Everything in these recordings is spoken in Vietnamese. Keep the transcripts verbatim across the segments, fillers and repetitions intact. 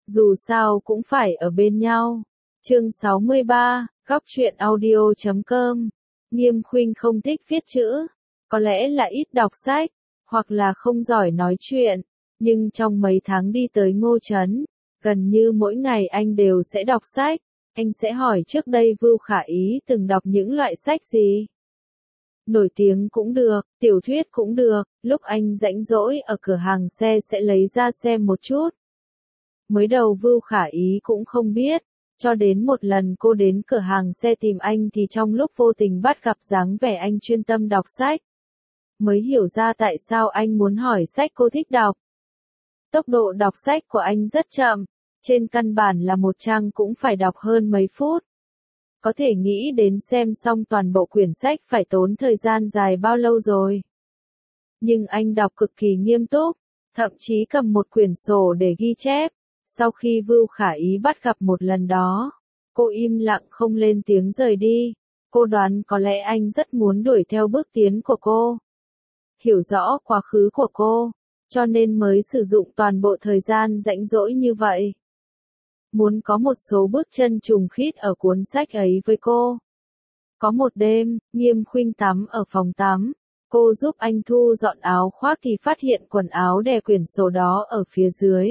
dù sao cũng phải ở bên nhau. Chương sáu mươi ba, góc truyện audio chấm com. Nghiêm Khuynh không thích viết chữ, có lẽ là ít đọc sách, hoặc là không giỏi nói chuyện, nhưng trong mấy tháng đi tới Ngô Trấn, gần như mỗi ngày anh đều sẽ đọc sách. Anh sẽ hỏi trước đây Vưu Khả Ý từng đọc những loại sách gì. Nổi tiếng cũng được, tiểu thuyết cũng được, lúc anh rảnh rỗi ở cửa hàng xe sẽ lấy ra xem một chút. Mới đầu Vưu Khả Ý cũng không biết, cho đến một lần cô đến cửa hàng xe tìm anh thì trong lúc vô tình bắt gặp dáng vẻ anh chuyên tâm đọc sách. Mới hiểu ra tại sao anh muốn hỏi sách cô thích đọc. Tốc độ đọc sách của anh rất chậm, trên căn bản là một trang cũng phải đọc hơn mấy phút. Có thể nghĩ đến xem xong toàn bộ quyển sách phải tốn thời gian dài bao lâu rồi. Nhưng anh đọc cực kỳ nghiêm túc, thậm chí cầm một quyển sổ để ghi chép. Sau khi Vưu Khả Ý bắt gặp một lần đó, cô im lặng không lên tiếng rời đi. Cô đoán có lẽ anh rất muốn đuổi theo bước tiến của cô, hiểu rõ quá khứ của cô, cho nên mới sử dụng toàn bộ thời gian rảnh rỗi như vậy. Muốn có một số bước chân trùng khít ở cuốn sách ấy với cô. Có một đêm, Nghiêm Khuynh tắm ở phòng tắm, cô giúp anh thu dọn áo khoác thì phát hiện quần áo đè quyển sổ đó ở phía dưới.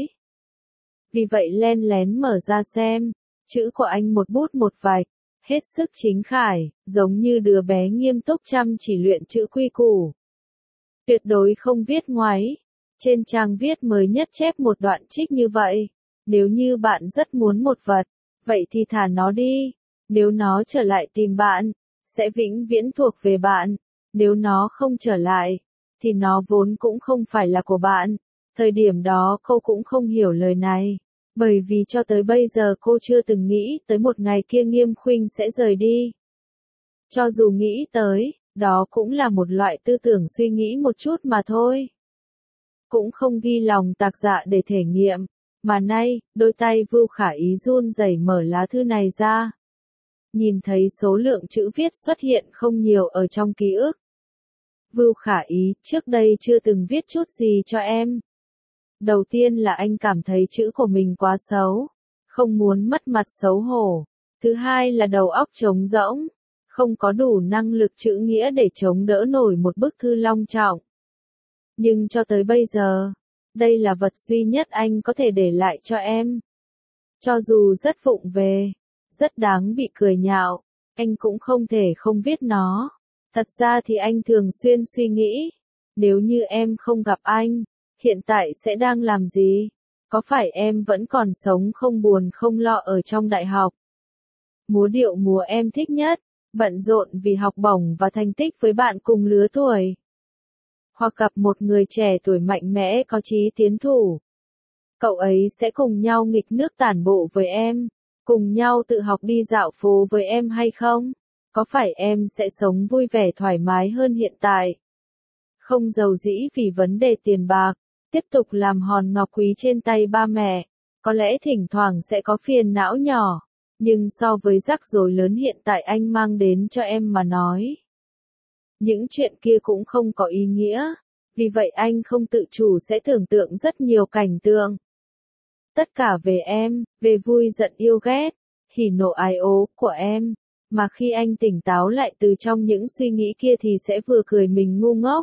Vì vậy len lén mở ra xem, chữ của anh một bút một vạch, hết sức chính khải, giống như đứa bé nghiêm túc chăm chỉ luyện chữ quy củ. Tuyệt đối không viết ngoáy. Trên trang viết mới nhất chép một đoạn trích như vậy. Nếu như bạn rất muốn một vật, vậy thì thả nó đi. Nếu nó trở lại tìm bạn, sẽ vĩnh viễn thuộc về bạn. Nếu nó không trở lại, thì nó vốn cũng không phải là của bạn. Thời điểm đó cô cũng không hiểu lời này, bởi vì cho tới bây giờ cô chưa từng nghĩ tới một ngày kia Nghiêm Khuynh sẽ rời đi. Cho dù nghĩ tới, đó cũng là một loại tư tưởng suy nghĩ một chút mà thôi. Cũng không ghi lòng tạc dạ để thể nghiệm, mà nay, đôi tay Vưu Khả Ý run rẩy mở lá thư này ra. Nhìn thấy số lượng chữ viết xuất hiện không nhiều ở trong ký ức. Vưu Khả Ý, trước đây chưa từng viết chút gì cho em. Đầu tiên là anh cảm thấy chữ của mình quá xấu, không muốn mất mặt xấu hổ. Thứ hai là đầu óc trống rỗng, không có đủ năng lực chữ nghĩa để chống đỡ nổi một bức thư long trọng. Nhưng cho tới bây giờ, đây là vật duy nhất anh có thể để lại cho em. Cho dù rất vụng về, rất đáng bị cười nhạo, anh cũng không thể không viết nó. Thật ra thì anh thường xuyên suy nghĩ, nếu như em không gặp anh, hiện tại sẽ đang làm gì? Có phải em vẫn còn sống không buồn không lo ở trong đại học? Múa điệu múa em thích nhất, bận rộn vì học bổng và thành tích với bạn cùng lứa tuổi. Hoặc gặp một người trẻ tuổi mạnh mẽ có chí tiến thủ. Cậu ấy sẽ cùng nhau nghịch nước tản bộ với em, cùng nhau tự học đi dạo phố với em hay không? Có phải em sẽ sống vui vẻ thoải mái hơn hiện tại? Không giàu dĩ vì vấn đề tiền bạc, tiếp tục làm hòn ngọc quý trên tay ba mẹ, có lẽ thỉnh thoảng sẽ có phiền não nhỏ, nhưng so với rắc rối lớn hiện tại anh mang đến cho em mà nói, những chuyện kia cũng không có ý nghĩa, vì vậy anh không tự chủ sẽ tưởng tượng rất nhiều cảnh tượng. Tất cả về em, về vui giận yêu ghét, hỉ nộ ái ố của em, mà khi anh tỉnh táo lại từ trong những suy nghĩ kia thì sẽ vừa cười mình ngu ngốc,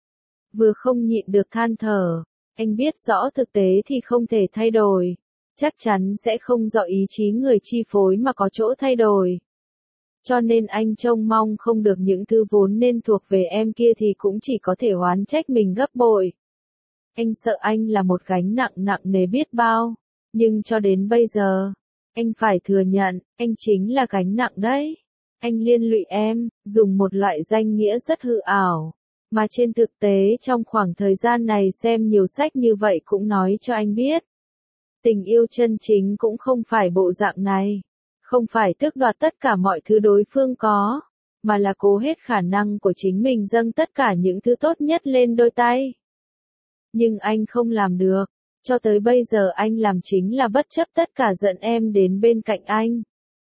vừa không nhịn được than thở. Anh biết rõ thực tế thì không thể thay đổi, chắc chắn sẽ không do ý chí người chi phối mà có chỗ thay đổi. Cho nên anh trông mong không được những thứ vốn nên thuộc về em kia thì cũng chỉ có thể oán trách mình gấp bội. Anh sợ anh là một gánh nặng nặng nề biết bao, nhưng cho đến bây giờ, anh phải thừa nhận, anh chính là gánh nặng đấy. Anh liên lụy em, dùng một loại danh nghĩa rất hư ảo, mà trên thực tế trong khoảng thời gian này xem nhiều sách như vậy cũng nói cho anh biết. Tình yêu chân chính cũng không phải bộ dạng này. Không phải tước đoạt tất cả mọi thứ đối phương có, mà là cố hết khả năng của chính mình dâng tất cả những thứ tốt nhất lên đôi tay. Nhưng anh không làm được, cho tới bây giờ anh làm chính là bất chấp tất cả dẫn em đến bên cạnh anh.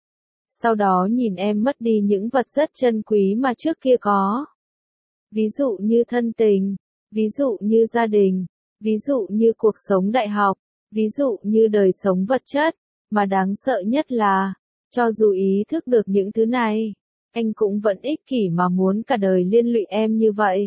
Sau đó nhìn em mất đi những vật rất chân quý mà trước kia có. Ví dụ như thân tình, ví dụ như gia đình, ví dụ như cuộc sống đại học, Ví dụ như đời sống vật chất, mà đáng sợ nhất là, cho dù ý thức được những thứ này, anh cũng vẫn ích kỷ mà muốn cả đời liên lụy em như vậy.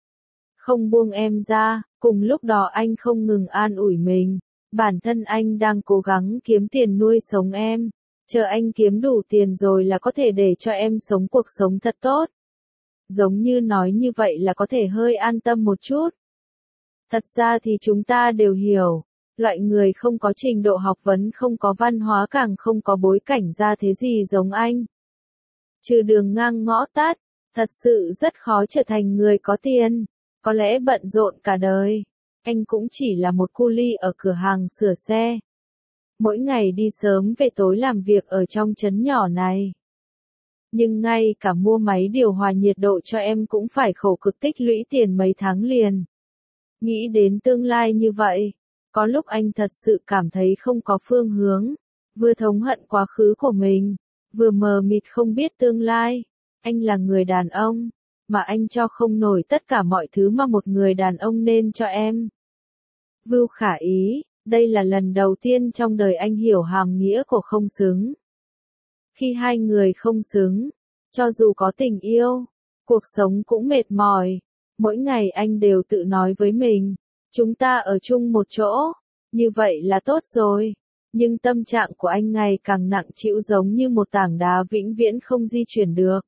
Không buông em ra, cùng lúc đó anh không ngừng an ủi mình, bản thân anh đang cố gắng kiếm tiền nuôi sống em, chờ anh kiếm đủ tiền rồi là có thể để cho em sống cuộc sống thật tốt. Giống như nói như vậy là có thể hơi an tâm một chút. Thật ra thì chúng ta đều hiểu, loại người không có trình độ học vấn, không có văn hóa, càng không có bối cảnh ra thế gì giống anh. Trừ đường ngang ngõ tắt, thật sự rất khó trở thành người có tiền, có lẽ bận rộn cả đời. Anh cũng chỉ là một cu li ở cửa hàng sửa xe. Mỗi ngày đi sớm về tối làm việc ở trong trấn nhỏ này. Nhưng ngay cả mua máy điều hòa nhiệt độ cho em cũng phải khổ cực tích lũy tiền mấy tháng liền. Nghĩ đến tương lai như vậy, có lúc anh thật sự cảm thấy không có phương hướng, vừa thống hận quá khứ của mình, vừa mờ mịt không biết tương lai. Anh là người đàn ông, mà anh cho không nổi tất cả mọi thứ mà một người đàn ông nên cho em. Vưu Khả Ý, đây là lần đầu tiên trong đời anh hiểu hàm nghĩa của không xứng. Khi hai người không xứng, cho dù có tình yêu, cuộc sống cũng mệt mỏi. Mỗi ngày anh đều tự nói với mình, chúng ta ở chung một chỗ, như vậy là tốt rồi. Nhưng tâm trạng của anh ngày càng nặng trĩu, giống như một tảng đá vĩnh viễn không di chuyển được.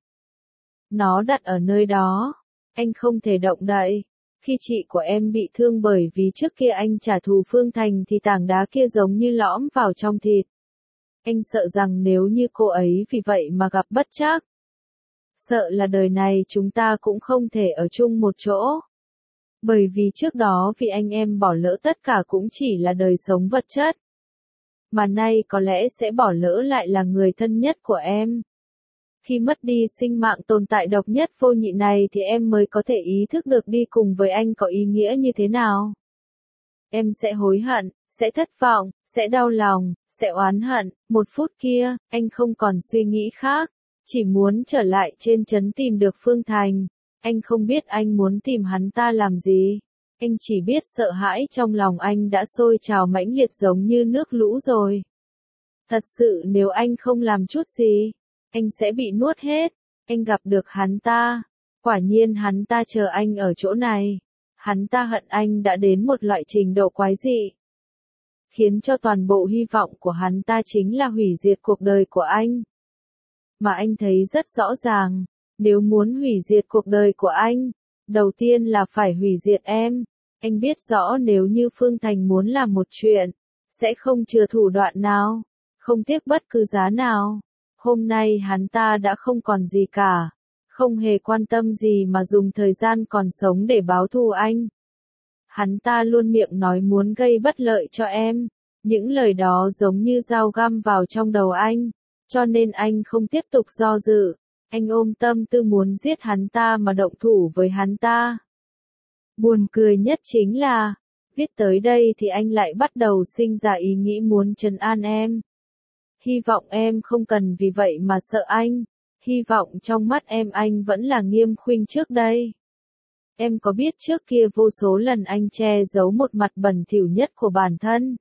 Nó đặt ở nơi đó, anh không thể động đậy. Khi chị của em bị thương bởi vì trước kia anh trả thù Phương Thành thì tảng đá kia giống như lõm vào trong thịt. Anh sợ rằng nếu như cô ấy vì vậy mà gặp bất trắc, sợ là đời này chúng ta cũng không thể ở chung một chỗ. Bởi vì trước đó vì anh em bỏ lỡ tất cả cũng chỉ là đời sống vật chất. Mà nay có lẽ sẽ bỏ lỡ lại là người thân nhất của em. Khi mất đi sinh mạng tồn tại độc nhất vô nhị này thì em mới có thể ý thức được đi cùng với anh có ý nghĩa như thế nào. Em sẽ hối hận, sẽ thất vọng, sẽ đau lòng, sẽ oán hận. Một phút kia, anh không còn suy nghĩ khác, chỉ muốn trở lại trên trấn tìm được Phương Thành. Anh không biết anh muốn tìm hắn ta làm gì. Anh chỉ biết sợ hãi trong lòng anh đã sôi trào mãnh liệt giống như nước lũ rồi. Thật sự nếu anh không làm chút gì, anh sẽ bị nuốt hết. Anh gặp được hắn ta. Quả nhiên hắn ta chờ anh ở chỗ này. Hắn ta hận anh đã đến một loại trình độ quái dị, khiến cho toàn bộ hy vọng của hắn ta chính là hủy diệt cuộc đời của anh. Mà anh thấy rất rõ ràng, nếu muốn hủy diệt cuộc đời của anh, đầu tiên là phải hủy diệt em. Anh biết rõ nếu như Phương Thành muốn làm một chuyện, sẽ không chừa thủ đoạn nào, không tiếc bất cứ giá nào. Hôm nay hắn ta đã không còn gì cả, không hề quan tâm gì mà dùng thời gian còn sống để báo thù anh. Hắn ta luôn miệng nói muốn gây bất lợi cho em, những lời đó giống như dao găm vào trong đầu anh, cho nên anh không tiếp tục do dự, anh ôm tâm tư muốn giết hắn ta mà động thủ với hắn ta. Buồn cười nhất chính là, viết tới đây thì anh lại bắt đầu sinh ra ý nghĩ muốn trấn an em. Hy vọng em không cần vì vậy mà sợ anh, hy vọng trong mắt em anh vẫn là Nghiêm Khuynh trước đây. Em có biết trước kia vô số lần anh che giấu một mặt bẩn thỉu nhất của bản thân,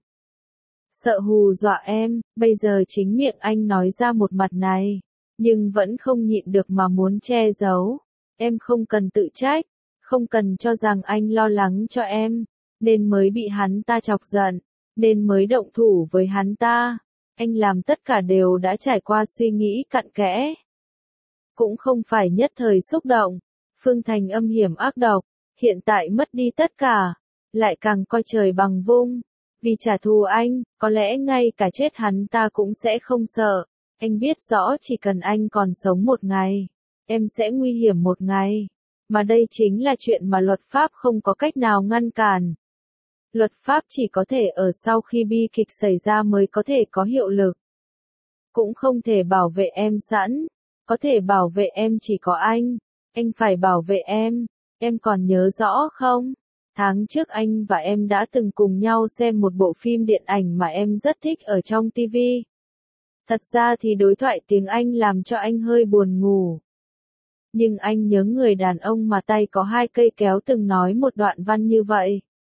sợ hù dọa em, bây giờ chính miệng anh nói ra một mặt này, nhưng vẫn không nhịn được mà muốn che giấu. Em không cần tự trách, không cần cho rằng anh lo lắng cho em, nên mới bị hắn ta chọc giận, nên mới động thủ với hắn ta. Anh làm tất cả đều đã trải qua suy nghĩ cặn kẽ. Cũng không phải nhất thời xúc động. Phương Thành âm hiểm ác độc, hiện tại mất đi tất cả, lại càng coi trời bằng vung. Vì trả thù anh, có lẽ ngay cả chết hắn ta cũng sẽ không sợ. Anh biết rõ chỉ cần anh còn sống một ngày, em sẽ nguy hiểm một ngày. Mà đây chính là chuyện mà luật pháp không có cách nào ngăn cản. Luật pháp chỉ có thể ở sau khi bi kịch xảy ra mới có thể có hiệu lực. Cũng không thể bảo vệ em sẵn, có thể bảo vệ em chỉ có anh. Anh phải bảo vệ em, em còn nhớ rõ không? Tháng trước anh và em đã từng cùng nhau xem một bộ phim điện ảnh mà em rất thích ở trong ti vi. Thật ra thì đối thoại tiếng Anh làm cho anh hơi buồn ngủ. Nhưng anh nhớ người đàn ông mà tay có hai cây kéo từng nói một đoạn văn như vậy.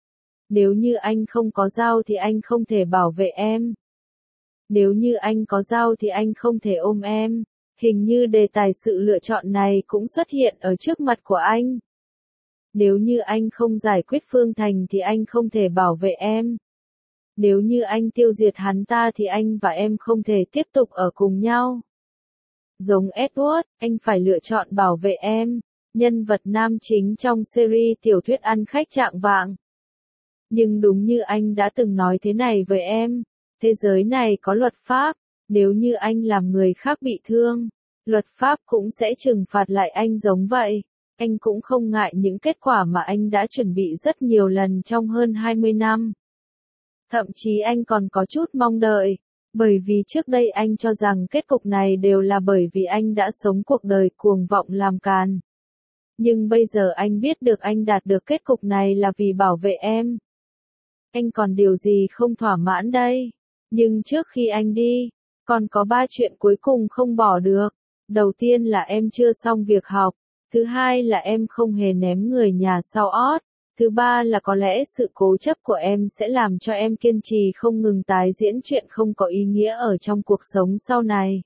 Nếu như anh không có dao thì anh không thể bảo vệ em. Nếu như anh có dao thì anh không thể ôm em. Hình như đề tài sự lựa chọn này cũng xuất hiện ở trước mặt của anh. Nếu như anh không giải quyết Phương Thành thì anh không thể bảo vệ em. Nếu như anh tiêu diệt hắn ta thì anh và em không thể tiếp tục ở cùng nhau. Giống Edward, anh phải lựa chọn bảo vệ em, nhân vật nam chính trong series tiểu thuyết Ăn khách trạng vạng. Nhưng đúng như anh đã từng nói thế này với em, thế giới này có luật pháp, nếu như anh làm người khác bị thương, luật pháp cũng sẽ trừng phạt lại anh giống vậy. Anh cũng không ngại những kết quả mà anh đã chuẩn bị rất nhiều lần trong hơn hai mươi năm. Thậm chí anh còn có chút mong đợi, bởi vì trước đây anh cho rằng kết cục này đều là bởi vì anh đã sống cuộc đời cuồng vọng làm càn. Nhưng bây giờ anh biết được anh đạt được kết cục này là vì bảo vệ em. Anh còn điều gì không thỏa mãn đây? Nhưng trước khi anh đi, còn có ba chuyện cuối cùng không bỏ được. Đầu tiên là em chưa xong việc học. Thứ hai là em không hề ném người nhà sau ót. Thứ ba là có lẽ sự cố chấp của em sẽ làm cho em kiên trì không ngừng tái diễn chuyện không có ý nghĩa ở trong cuộc sống sau này.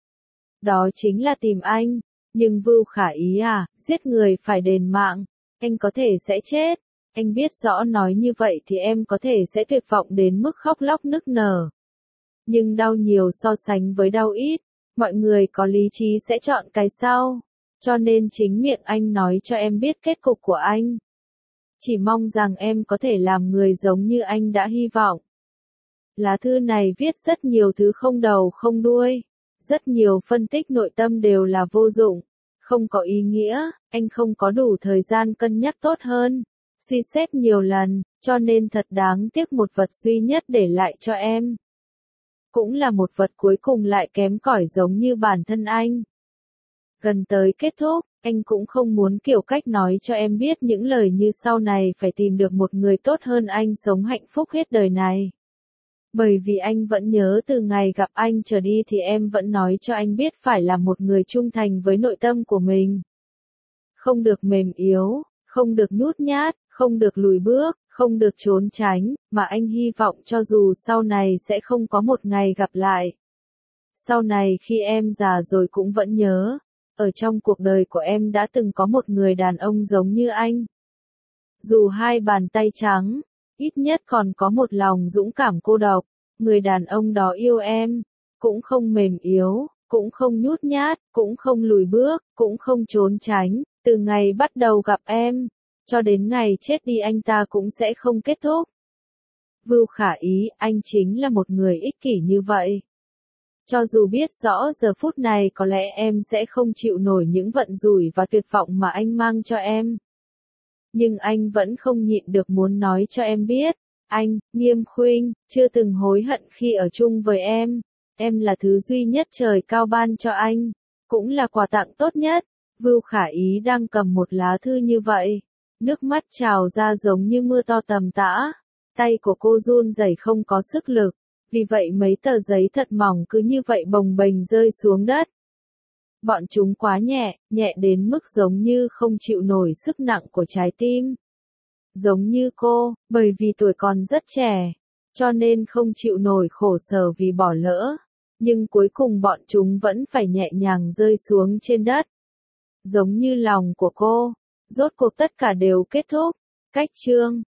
Đó chính là tìm anh. Nhưng Vưu Khả Ý à, giết người phải đền mạng. Anh có thể sẽ chết. Anh biết rõ nói như vậy thì em có thể sẽ tuyệt vọng đến mức khóc lóc nức nở. Nhưng đau nhiều so sánh với đau ít. Mọi người có lý trí sẽ chọn cái sau. Cho nên chính miệng anh nói cho em biết kết cục của anh. Chỉ mong rằng em có thể làm người giống như anh đã hy vọng. Lá thư này viết rất nhiều thứ không đầu không đuôi. Rất nhiều phân tích nội tâm đều là vô dụng. Không có ý nghĩa, anh không có đủ thời gian cân nhắc tốt hơn. Suy xét nhiều lần, cho nên thật đáng tiếc một vật duy nhất để lại cho em. Cũng là một vật cuối cùng lại kém cỏi giống như bản thân anh. Gần tới kết thúc, anh cũng không muốn kiểu cách nói cho em biết những lời như sau này phải tìm được một người tốt hơn anh sống hạnh phúc hết đời này. Bởi vì anh vẫn nhớ từ ngày gặp anh trở đi thì em vẫn nói cho anh biết phải là một người trung thành với nội tâm của mình. Không được mềm yếu, không được nhút nhát, không được lùi bước, không được trốn tránh, mà anh hy vọng cho dù sau này sẽ không có một ngày gặp lại. Sau này khi em già rồi cũng vẫn nhớ, ở trong cuộc đời của em đã từng có một người đàn ông giống như anh. Dù hai bàn tay trắng, ít nhất còn có một lòng dũng cảm cô độc, người đàn ông đó yêu em, cũng không mềm yếu, cũng không nhút nhát, cũng không lùi bước, cũng không trốn tránh, từ ngày bắt đầu gặp em, cho đến ngày chết đi anh ta cũng sẽ không kết thúc. Vưu Khả Ý, anh chính là một người ích kỷ như vậy. Cho dù biết rõ giờ phút này có lẽ em sẽ không chịu nổi những vận rủi và tuyệt vọng mà anh mang cho em. Nhưng anh vẫn không nhịn được muốn nói cho em biết, anh, Nghiêm Khuynh, chưa từng hối hận khi ở chung với em. Em là thứ duy nhất trời cao ban cho anh, cũng là quà tặng tốt nhất. Vưu Khả Ý đang cầm một lá thư như vậy. Nước mắt trào ra giống như mưa to tầm tã. Tay của cô run rẩy không có sức lực. Vì vậy mấy tờ giấy thật mỏng cứ như vậy bồng bềnh rơi xuống đất. Bọn chúng quá nhẹ, nhẹ đến mức giống như không chịu nổi sức nặng của trái tim. Giống như cô, bởi vì tuổi còn rất trẻ, cho nên không chịu nổi khổ sở vì bỏ lỡ. Nhưng cuối cùng bọn chúng vẫn phải nhẹ nhàng rơi xuống trên đất. Giống như lòng của cô, rốt cuộc tất cả đều kết thúc. Cách chương